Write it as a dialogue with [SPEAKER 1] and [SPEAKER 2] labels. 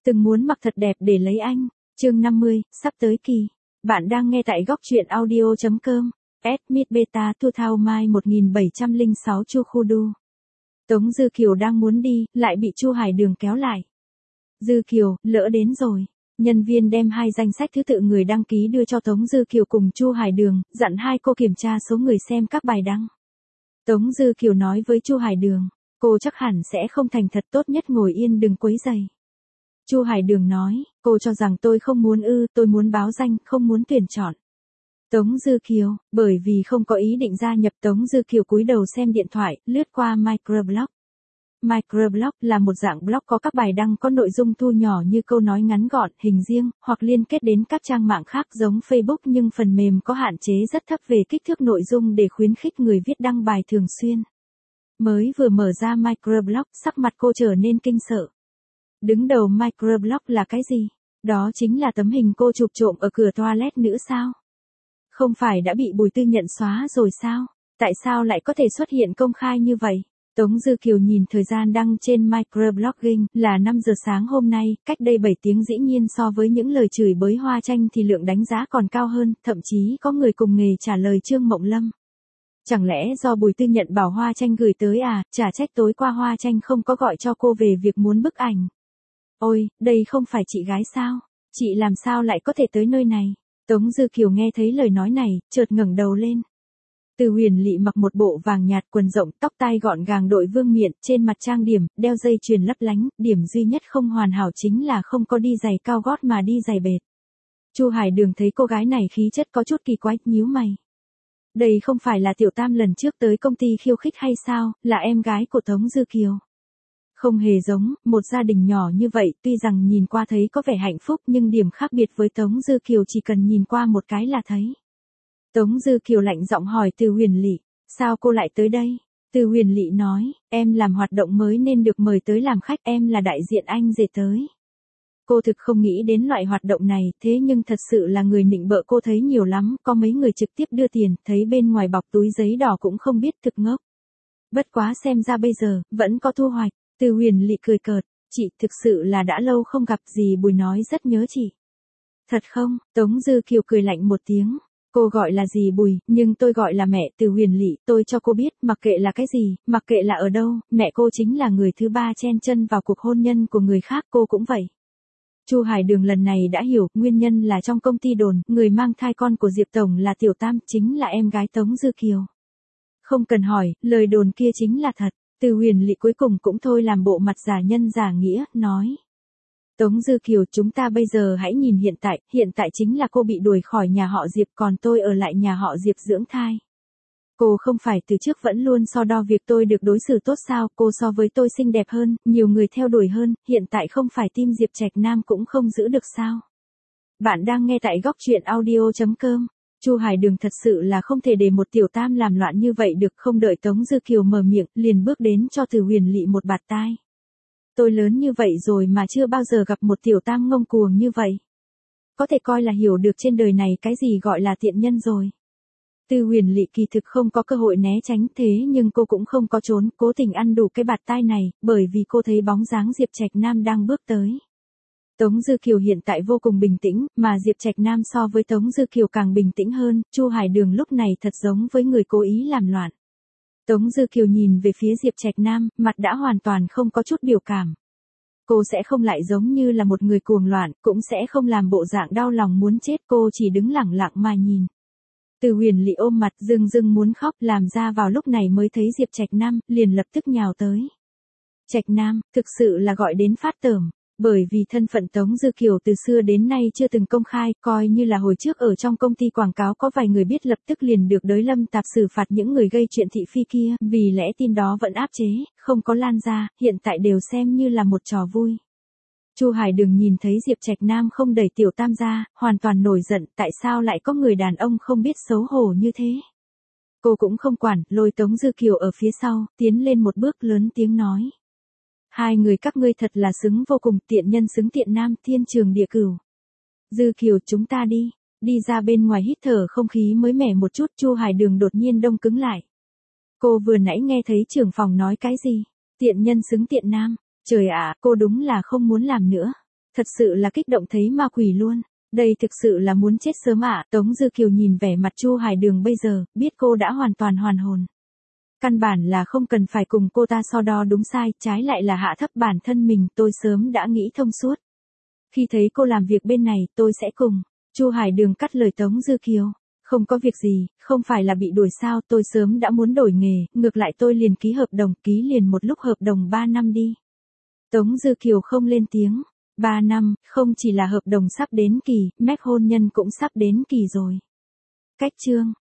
[SPEAKER 1] Từng muốn mặc thật đẹp để lấy anh. Chương 50, sắp tới kỳ. Bạn đang nghe tại góc truyện audio.com. Admit Beta 2000 1706 Chu Khu Đu. Tống Dư Kiều đang muốn đi, lại bị Chu Hải Đường kéo lại. Dư Kiều, lỡ đến rồi. Nhân viên đem hai danh sách thứ tự người đăng ký đưa cho Tống Dư Kiều cùng Chu Hải Đường, dặn hai cô kiểm tra số người xem các bài đăng. Tống Dư Kiều nói với Chu Hải Đường, cô chắc hẳn sẽ không thành thật, tốt nhất ngồi yên đừng quấy rầy. Chu Hải Đường nói, cô cho rằng tôi không muốn tôi muốn báo danh, không muốn tuyển chọn. Tống Dư Kiều, bởi vì không có ý định gia nhập, Tống Dư Kiều cúi đầu xem điện thoại, lướt qua microblog. Microblog là một dạng blog có các bài đăng có nội dung thu nhỏ như câu nói ngắn gọn, hình riêng, hoặc liên kết đến các trang mạng khác giống Facebook, nhưng phần mềm có hạn chế rất thấp về kích thước nội dung để khuyến khích người viết đăng bài thường xuyên. Mới vừa mở ra microblog, sắc mặt cô trở nên kinh sợ. Đứng đầu microblog là cái gì? Đó chính là tấm hình cô chụp trộm ở cửa toilet nữa sao? Không phải đã bị Bùi Tư Nhận xóa rồi sao? Tại sao lại có thể xuất hiện công khai như vậy? Tống Dư Kiều nhìn thời gian đăng trên microblogging là 5 giờ sáng hôm nay, cách đây 7 tiếng, dĩ nhiên so với những lời chửi bới Hoa Tranh thì lượng đánh giá còn cao hơn, thậm chí có người cùng nghề trả lời Trương Mộng Lâm. Chẳng lẽ do Bùi Tư Nhận bảo Hoa Tranh gửi tới à, chả trách tối qua Hoa Tranh không có gọi cho cô về việc muốn bức ảnh. Ôi, đây không phải chị gái sao? Chị làm sao lại có thể tới nơi này? Tống Dư Kiều nghe thấy lời nói này, chợt ngẩng đầu lên. Từ Huyền Lị mặc một bộ vàng nhạt, quần rộng, tóc tai gọn gàng, đội vương miện, trên mặt trang điểm, đeo dây chuyền lấp lánh, điểm duy nhất không hoàn hảo chính là không có đi giày cao gót mà đi giày bệt. Chu Hải Đường thấy cô gái này khí chất có chút kỳ quái, nhíu mày. Đây không phải là Tiểu Tam lần trước tới công ty khiêu khích hay sao, là em gái của Tống Dư Kiều. Không hề giống, một gia đình nhỏ như vậy, tuy rằng nhìn qua thấy có vẻ hạnh phúc nhưng điểm khác biệt với Tống Dư Kiều chỉ cần nhìn qua một cái là thấy. Tống Dư Kiều lạnh giọng hỏi Từ Huyền Lị, sao cô lại tới đây? Từ Huyền Lị nói, em làm hoạt động mới nên được mời tới làm khách, em là đại diện anh rể tới. Cô thực không nghĩ đến loại hoạt động này, thế nhưng thật sự là người nịnh bợ cô thấy nhiều lắm, có mấy người trực tiếp đưa tiền, thấy bên ngoài bọc túi giấy đỏ cũng không biết, thực ngốc. Bất quá xem ra bây giờ, vẫn có thu hoạch. Từ Huyền Lị cười cợt, chị thực sự là đã lâu không gặp, dì Bùi nói rất nhớ chị. Thật không? Tống Dư Kiều cười lạnh một tiếng. Cô gọi là dì Bùi, nhưng tôi gọi là mẹ. Từ Huyền Lị, tôi cho cô biết, mặc kệ là cái gì, mặc kệ là ở đâu, mẹ cô chính là người thứ ba chen chân vào cuộc hôn nhân của người khác, cô cũng vậy. Chu Hải Đường lần này đã hiểu, nguyên nhân là trong công ty đồn, người mang thai con của Diệp Tổng là Tiểu Tam, chính là em gái Tống Dư Kiều. Không cần hỏi, lời đồn kia chính là thật. Từ Huyền Lị cuối cùng cũng thôi làm bộ mặt giả nhân giả nghĩa, nói. Tống Dư Kiều, chúng ta bây giờ hãy nhìn hiện tại chính là cô bị đuổi khỏi nhà họ Diệp, còn tôi ở lại nhà họ Diệp dưỡng thai. Cô không phải từ trước vẫn luôn so đo việc tôi được đối xử tốt sao, cô so với tôi xinh đẹp hơn, nhiều người theo đuổi hơn, hiện tại không phải team Diệp Trạch Nam cũng không giữ được sao. Bạn đang nghe tại góc truyện audio.com. Chu Hải Đường thật sự là không thể để một Tiểu Tam làm loạn như vậy được, không đợi Tống Dư Kiều mở miệng, liền bước đến cho Từ Huyền Lị một bạt tai. Tôi lớn như vậy rồi mà chưa bao giờ gặp một Tiểu Tam ngông cuồng như vậy. Có thể coi là hiểu được trên đời này cái gì gọi là tiện nhân rồi. Từ Huyền Lị kỳ thực không có cơ hội né tránh, thế nhưng cô cũng không có trốn, cố tình ăn đủ cái bạt tai này, bởi vì cô thấy bóng dáng Diệp Trạch Nam đang bước tới. Tống Dư Kiều hiện tại vô cùng bình tĩnh, mà Diệp Trạch Nam so với Tống Dư Kiều càng bình tĩnh hơn, Chu Hải Đường lúc này thật giống với người cố ý làm loạn. Tống Dư Kiều nhìn về phía Diệp Trạch Nam, mặt đã hoàn toàn không có chút biểu cảm. Cô sẽ không lại giống như là một người cuồng loạn, cũng sẽ không làm bộ dạng đau lòng muốn chết, cô chỉ đứng lẳng lặng mà nhìn. Từ Huyền Lị ôm mặt rưng muốn khóc, làm ra vào lúc này mới thấy Diệp Trạch Nam, liền lập tức nhào tới. Trạch Nam, thực sự là gọi đến phát tởm. Bởi vì thân phận Tống Dư Kiều từ xưa đến nay chưa từng công khai, coi như là hồi trước ở trong công ty quảng cáo có vài người biết lập tức liền được đới lâm tạp xử phạt những người gây chuyện thị phi kia, vì lẽ tin đó vẫn áp chế, không có lan ra, hiện tại đều xem như là một trò vui. Chu Hải Đường nhìn thấy Diệp Trạch Nam không đẩy Tiểu Tam ra, hoàn toàn nổi giận, tại sao lại có người đàn ông không biết xấu hổ như thế. Cô cũng không quản, lôi Tống Dư Kiều ở phía sau, tiến lên một bước lớn tiếng nói. Hai người các ngươi thật là xứng vô cùng, tiện nhân xứng tiện nam, thiên trường địa cửu. Dư Kiều, chúng ta đi ra bên ngoài hít thở không khí mới mẻ một chút. Chu Hải Đường đột nhiên đông cứng lại. Cô vừa nãy nghe thấy trưởng phòng nói cái gì? Tiện nhân xứng tiện nam. Trời ạ, cô đúng là không muốn làm nữa. Thật sự là kích động thấy ma quỷ luôn. Đây thực sự là muốn chết sớm ạ. Tống Dư Kiều nhìn vẻ mặt Chu Hải Đường bây giờ, biết cô đã hoàn toàn hoàn hồn. Căn bản là không cần phải cùng cô ta so đo đúng sai, trái lại là hạ thấp bản thân mình, tôi sớm đã nghĩ thông suốt. Khi thấy cô làm việc bên này, tôi sẽ cùng. Chu Hải Đường cắt lời Tống Dư Kiều. Không có việc gì, không phải là bị đuổi sao, tôi sớm đã muốn đổi nghề, ngược lại tôi liền ký hợp đồng, ký liền một lúc hợp đồng 3 năm đi. Tống Dư Kiều không lên tiếng. 3 năm, không chỉ là hợp đồng sắp đến kỳ, mép hôn nhân cũng sắp đến kỳ rồi. Cách chương.